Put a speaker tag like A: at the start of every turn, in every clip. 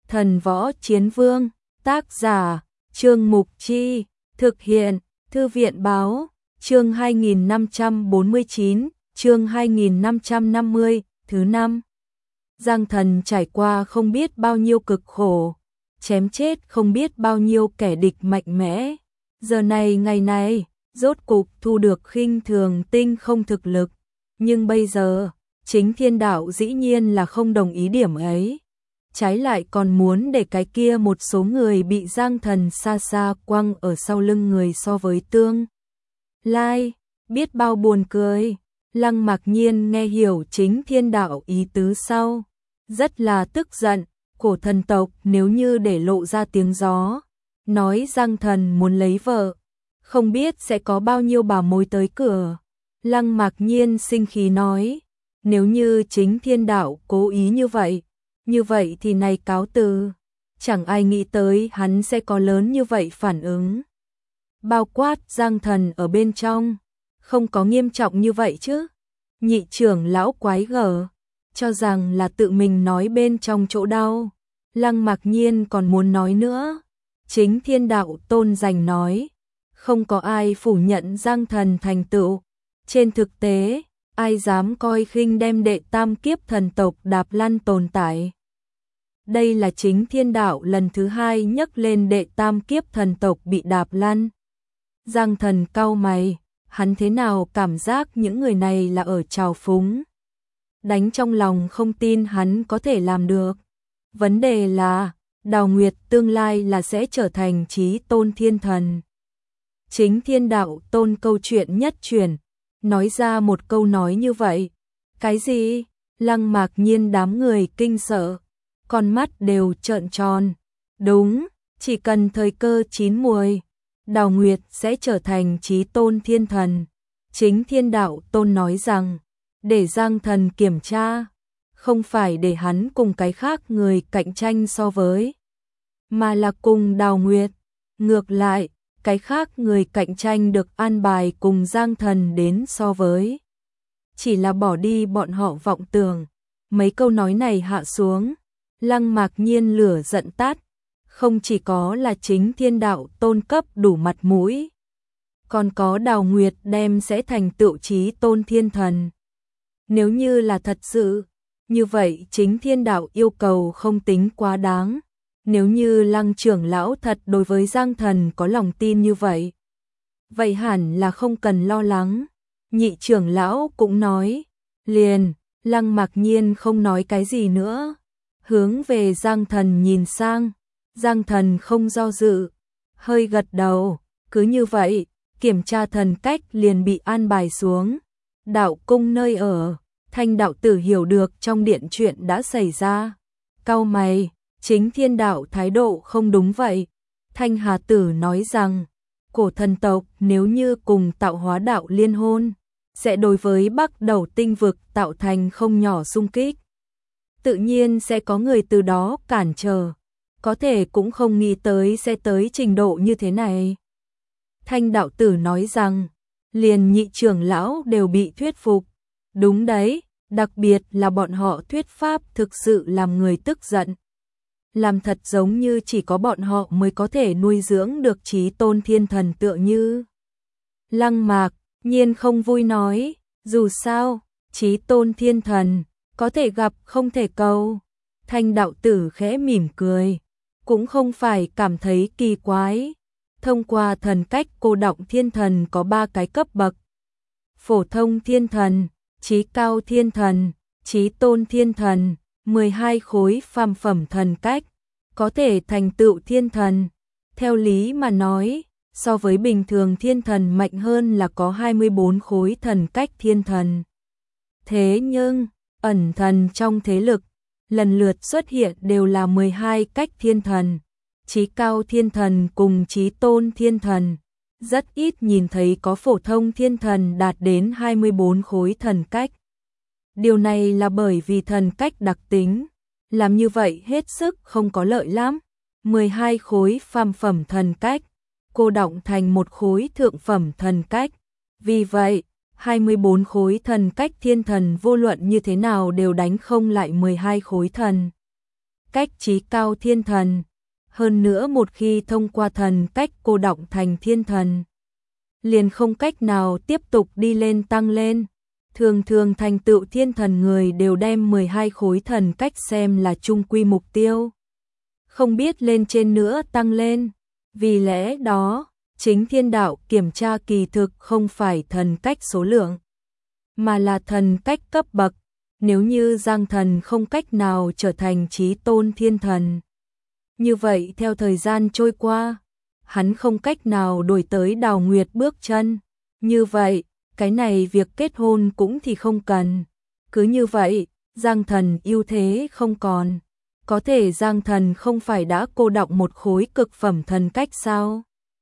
A: Thần Võ Chiến Vương, tác giả, Trương Mục Chi, thực hiện, Thư viện Báo, chương 2549, chương 2550, thứ 5. Giang Thần trải qua không biết bao nhiêu cực khổ, chém chết không biết bao nhiêu kẻ địch mạnh mẽ. Giờ này ngày này, rốt cục thu được khinh thường tinh không thực lực. Nhưng bây giờ, chính thiên đạo dĩ nhiên là không đồng ý điểm ấy. Trái lại còn muốn để cái kia một số người bị Giang Thần xa xa quăng ở sau lưng người so với tương lai, biết bao buồn cười. Lăng Mạc Nhiên nghe hiểu chính thiên đạo ý tứ sau, rất là tức giận. Cổ thần tộc nếu như để lộ ra tiếng gió, nói Giang Thần muốn lấy vợ, không biết sẽ có bao nhiêu bà mối tới cửa. Lăng Mạc Nhiên sinh khí nói, nếu như chính thiên đạo cố ý như vậy thì này cáo từ. Chẳng ai nghĩ tới hắn sẽ có lớn như vậy phản ứng. Bao quát Giang Thần ở bên trong, không có nghiêm trọng như vậy chứ. Nhị trưởng lão quái gở, cho rằng là tự mình nói bên trong chỗ đau. Lăng Mạc Nhiên còn muốn nói nữa. Chính thiên đạo tôn giành nói, không có ai phủ nhận Giang Thần thành tựu. Trên thực tế, ai dám coi khinh đem đệ tam kiếp thần tộc đạp lăn tồn tại. Đây là chính thiên đạo lần thứ hai nhắc lên đệ tam kiếp thần tộc bị đạp lăn. Giang Thần cau mày, hắn thế nào cảm giác những người này là ở trào phúng. Đánh trong lòng không tin hắn có thể làm được. Vấn đề là, Đào Nguyệt tương lai là sẽ trở thành chí tôn thiên thần. Chính thiên đạo tôn câu chuyện nhất truyền, nói ra một câu nói như vậy. Cái gì? Lăng Mạc Nhiên đám người kinh sợ, con mắt đều trợn tròn. Đúng, chỉ cần thời cơ chín muồi, Đào Nguyệt sẽ trở thành chí tôn thiên thần. Chính thiên đạo tôn nói rằng, để Giang Thần kiểm tra, không phải để hắn cùng cái khác người cạnh tranh so với, mà là cùng Đào Nguyệt. Ngược lại, cái khác người cạnh tranh được an bài cùng Giang Thần đến so với. Chỉ là bỏ đi bọn họ vọng tưởng. Mấy câu nói này hạ xuống, Lăng Mạc Nhiên lửa giận tắt. Không chỉ có là chính thiên đạo tôn cấp đủ mặt mũi, còn có Đào Nguyệt đem sẽ thành tựu chí tôn thiên thần. Nếu như là thật sự, như vậy chính thiên đạo yêu cầu không tính quá đáng. Nếu như Lăng trưởng lão thật đối với Giang Thần có lòng tin như vậy, vậy hẳn là không cần lo lắng. Nhị trưởng lão cũng nói, liền. Lăng Mạc Nhiên không nói cái gì nữa, hướng về Giang Thần nhìn sang. Giang Thần không do dự, hơi gật đầu. Cứ như vậy, kiểm tra thần cách liền bị an bài xuống. Đạo cung nơi ở, Thanh đạo tử hiểu được trong điện chuyện đã xảy ra. Cau mày, chính thiên đạo thái độ không đúng vậy. Thanh Hà Tử nói rằng, cổ thần tộc nếu như cùng tạo hóa đạo liên hôn, sẽ đối với Bắc Đầu tinh vực tạo thành không nhỏ xung kích. Tự nhiên sẽ có người từ đó cản trở, có thể cũng không nghĩ tới sẽ tới trình độ như thế này. Thanh đạo tử nói rằng, liền nhị trưởng lão đều bị thuyết phục. Đúng đấy, đặc biệt là bọn họ thuyết pháp thực sự làm người tức giận. Làm thật giống như chỉ có bọn họ mới có thể nuôi dưỡng được chí tôn thiên thần tựa như. Lăng Mạc Nhiên không vui nói, dù sao, chí tôn thiên thần, có thể gặp không thể cầu. Thanh đạo tử khẽ mỉm cười, cũng không phải cảm thấy kỳ quái. Thông qua thần cách cô đọng thiên thần có 3 cái cấp bậc. Phổ thông thiên thần, chí cao thiên thần, chí tôn thiên thần, 12 khối phàm phẩm thần cách, có thể thành tựu thiên thần. Theo lý mà nói, so với bình thường thiên thần mạnh hơn là có 24 khối thần cách thiên thần. Thế nhưng, ẩn thần trong thế lực, lần lượt xuất hiện đều là 12 cách thiên thần. Chí cao thiên thần cùng chí tôn thiên thần, rất ít nhìn thấy có phổ thông thiên thần đạt đến 24 khối thần cách. Điều này là bởi vì thần cách đặc tính, làm như vậy hết sức không có lợi lắm. 12 khối phàm phẩm thần cách, cô đọng thành một khối thượng phẩm thần cách. Vì vậy, 24 khối thần cách thiên thần vô luận như thế nào đều đánh không lại 12 khối thần cách trí cao thiên thần. Hơn nữa một khi thông qua thần cách cô đọng thành thiên thần, liền không cách nào tiếp tục đi lên tăng lên. Thường thường thành tựu thiên thần người đều đem 12 khối thần cách xem là chung quy mục tiêu, không biết lên trên nữa tăng lên. Vì lẽ đó, chính thiên đạo kiểm tra kỳ thực không phải thần cách số lượng, mà là thần cách cấp bậc. Nếu như Giang Thần không cách nào trở thành chí tôn thiên thần, như vậy theo thời gian trôi qua, hắn không cách nào đuổi tới Đào Nguyệt bước chân. Như vậy, cái này việc kết hôn cũng thì không cần. Cứ như vậy, Giang Thần ưu thế không còn. Có thể Giang Thần không phải đã cô đọng một khối cực phẩm thần cách sao?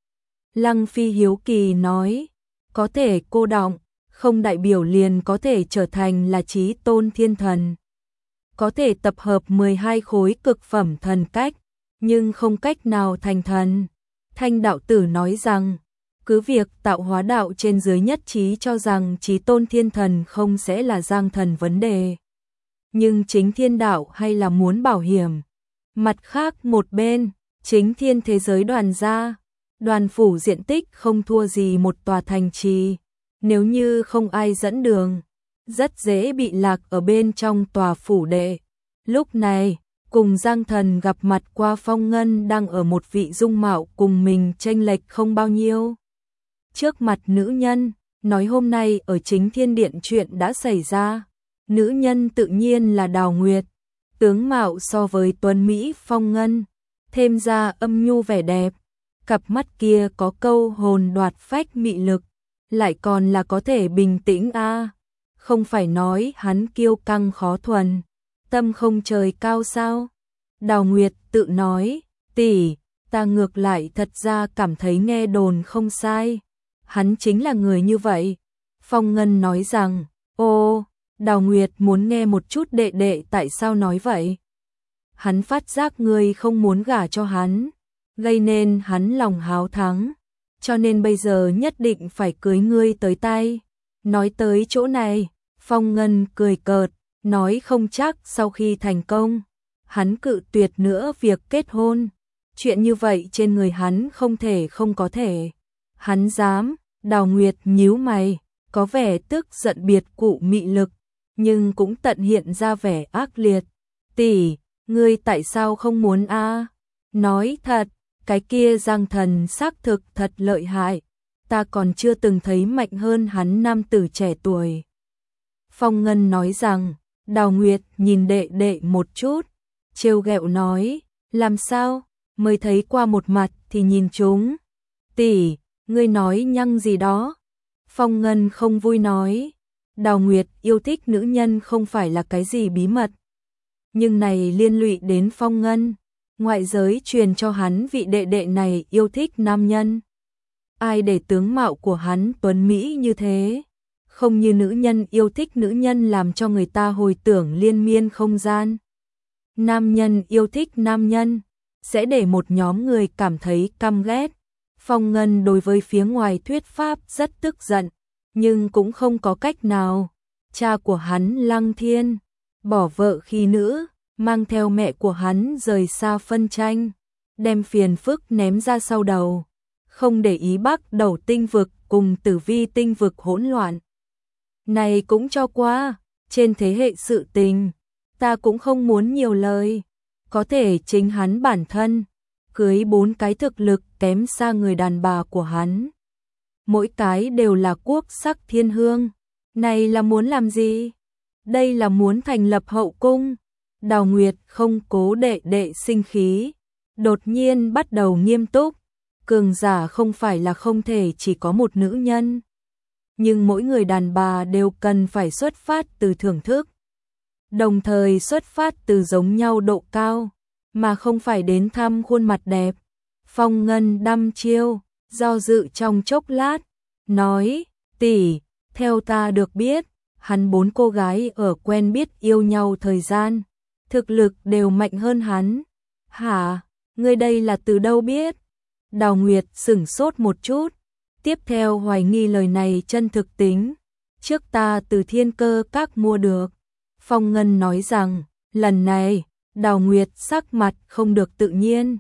A: Lăng Phi hiếu kỳ nói, có thể cô đọng, không đại biểu liền có thể trở thành là chí tôn thiên thần. Có thể tập hợp 12 khối cực phẩm thần cách, nhưng không cách nào thành thần. Thanh đạo tử nói rằng, cứ việc tạo hóa đạo trên dưới nhất trí cho rằng chí tôn thiên thần không sẽ là Giang Thần vấn đề, nhưng chính thiên đạo hay là muốn bảo hiểm. Mặt khác một bên, chính thiên thế giới đoàn gia, đoàn phủ diện tích không thua gì một tòa thành trì. Nếu như không ai dẫn đường, rất dễ bị lạc ở bên trong tòa phủ đệ. Lúc này, cùng Giang Thần gặp mặt qua Phong Ngân đang ở một vị dung mạo cùng mình chênh lệch không bao nhiêu. Trước mặt nữ nhân, nói hôm nay ở chính thiên điện chuyện đã xảy ra. Nữ nhân tự nhiên là Đào Nguyệt, tướng mạo so với tuấn Mỹ Phong Ngân, thêm ra âm nhu vẻ đẹp. Cặp mắt kia có câu hồn đoạt phách mị lực, lại còn là có thể bình tĩnh a. Không phải nói hắn kiêu căng khó thuần, tâm không trời cao sao? Đào Nguyệt tự nói, tỷ, ta ngược lại thật ra cảm thấy nghe đồn không sai. Hắn chính là người như vậy. Phong Ngân nói rằng, ô, Đào Nguyệt muốn nghe một chút đệ đệ tại sao nói vậy. Hắn phát giác ngươi không muốn gả cho hắn, gây nên hắn lòng háo thắng, cho nên bây giờ nhất định phải cưới ngươi tới tay. Nói tới chỗ này, Phong Ngân cười cợt, nói không chắc sau khi thành công, hắn cự tuyệt nữa việc kết hôn. Chuyện như vậy trên người hắn không thể không có thể. Hắn dám. Đào Nguyệt nhíu mày, có vẻ tức giận biệt cụ mị lực, nhưng cũng tận hiện ra vẻ ác liệt. Tỷ, ngươi tại sao không muốn a? Nói thật, cái kia Giang Thần xác thực thật lợi hại, ta còn chưa từng thấy mạnh hơn hắn nam tử trẻ tuổi. Phong Ngân nói rằng, Đào Nguyệt nhìn đệ đệ một chút, trêu ghẹo nói, làm sao, mới thấy qua một mặt thì nhìn chúng. Tỷ, ngươi nói nhăng gì đó. Phong Ngân không vui nói, Đào Nguyệt yêu thích nữ nhân không phải là cái gì bí mật. Nhưng này liên lụy đến Phong Ngân, ngoại giới truyền cho hắn vị đệ đệ này yêu thích nam nhân. Ai để tướng mạo của hắn tuấn Mỹ như thế, không như nữ nhân yêu thích nữ nhân làm cho người ta hồi tưởng liên miên không gian. Nam nhân yêu thích nam nhân, sẽ để một nhóm người cảm thấy căm ghét. Phong Ngân đối với phía ngoài thuyết pháp rất tức giận, nhưng cũng không có cách nào. Cha của hắn Lăng Thiên, bỏ vợ khi nữ, mang theo mẹ của hắn rời xa phân tranh, đem phiền phức ném ra sau đầu, không để ý Bắc Đầu tinh vực cùng Tử Vi tinh vực hỗn loạn. Này cũng cho qua, trên thế hệ sự tình, ta cũng không muốn nhiều lời, có thể chính hắn bản thân cưới 4 cái thực lực kém xa người đàn bà của hắn. Mỗi cái đều là quốc sắc thiên hương. Này là muốn làm gì? Đây là muốn thành lập hậu cung. Đào Nguyệt không cố đệ đệ sinh khí, đột nhiên bắt đầu nghiêm túc. Cường giả không phải là không thể chỉ có một nữ nhân, nhưng mỗi người đàn bà đều cần phải xuất phát từ thưởng thức, đồng thời xuất phát từ giống nhau độ cao, mà không phải đến thăm khuôn mặt đẹp. Phong Ngân đăm chiêu, do dự trong chốc lát, nói, tỷ, theo ta được biết, hắn 4 cô gái ở quen biết yêu nhau thời gian, thực lực đều mạnh hơn hắn. Hả, ngươi đây là từ đâu biết? Đào Nguyệt sửng sốt một chút, tiếp theo hoài nghi lời này chân thực tính. Trước ta từ Thiên Cơ Các mua được. Phong Ngân nói rằng, lần này, Đào Nguyệt sắc mặt không được tự nhiên.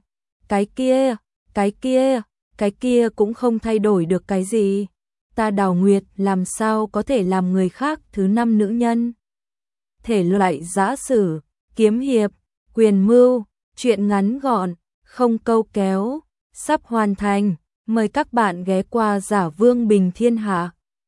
A: Cái kia cũng không thay đổi được cái gì. Ta Đào Nguyệt làm sao có thể làm người khác thứ 5 nữ nhân. Thể loại giã sử, kiếm hiệp, quyền mưu, truyện ngắn gọn, không câu kéo, sắp hoàn thành. Mời các bạn ghé qua Giả Vương Bình Thiên Hạ.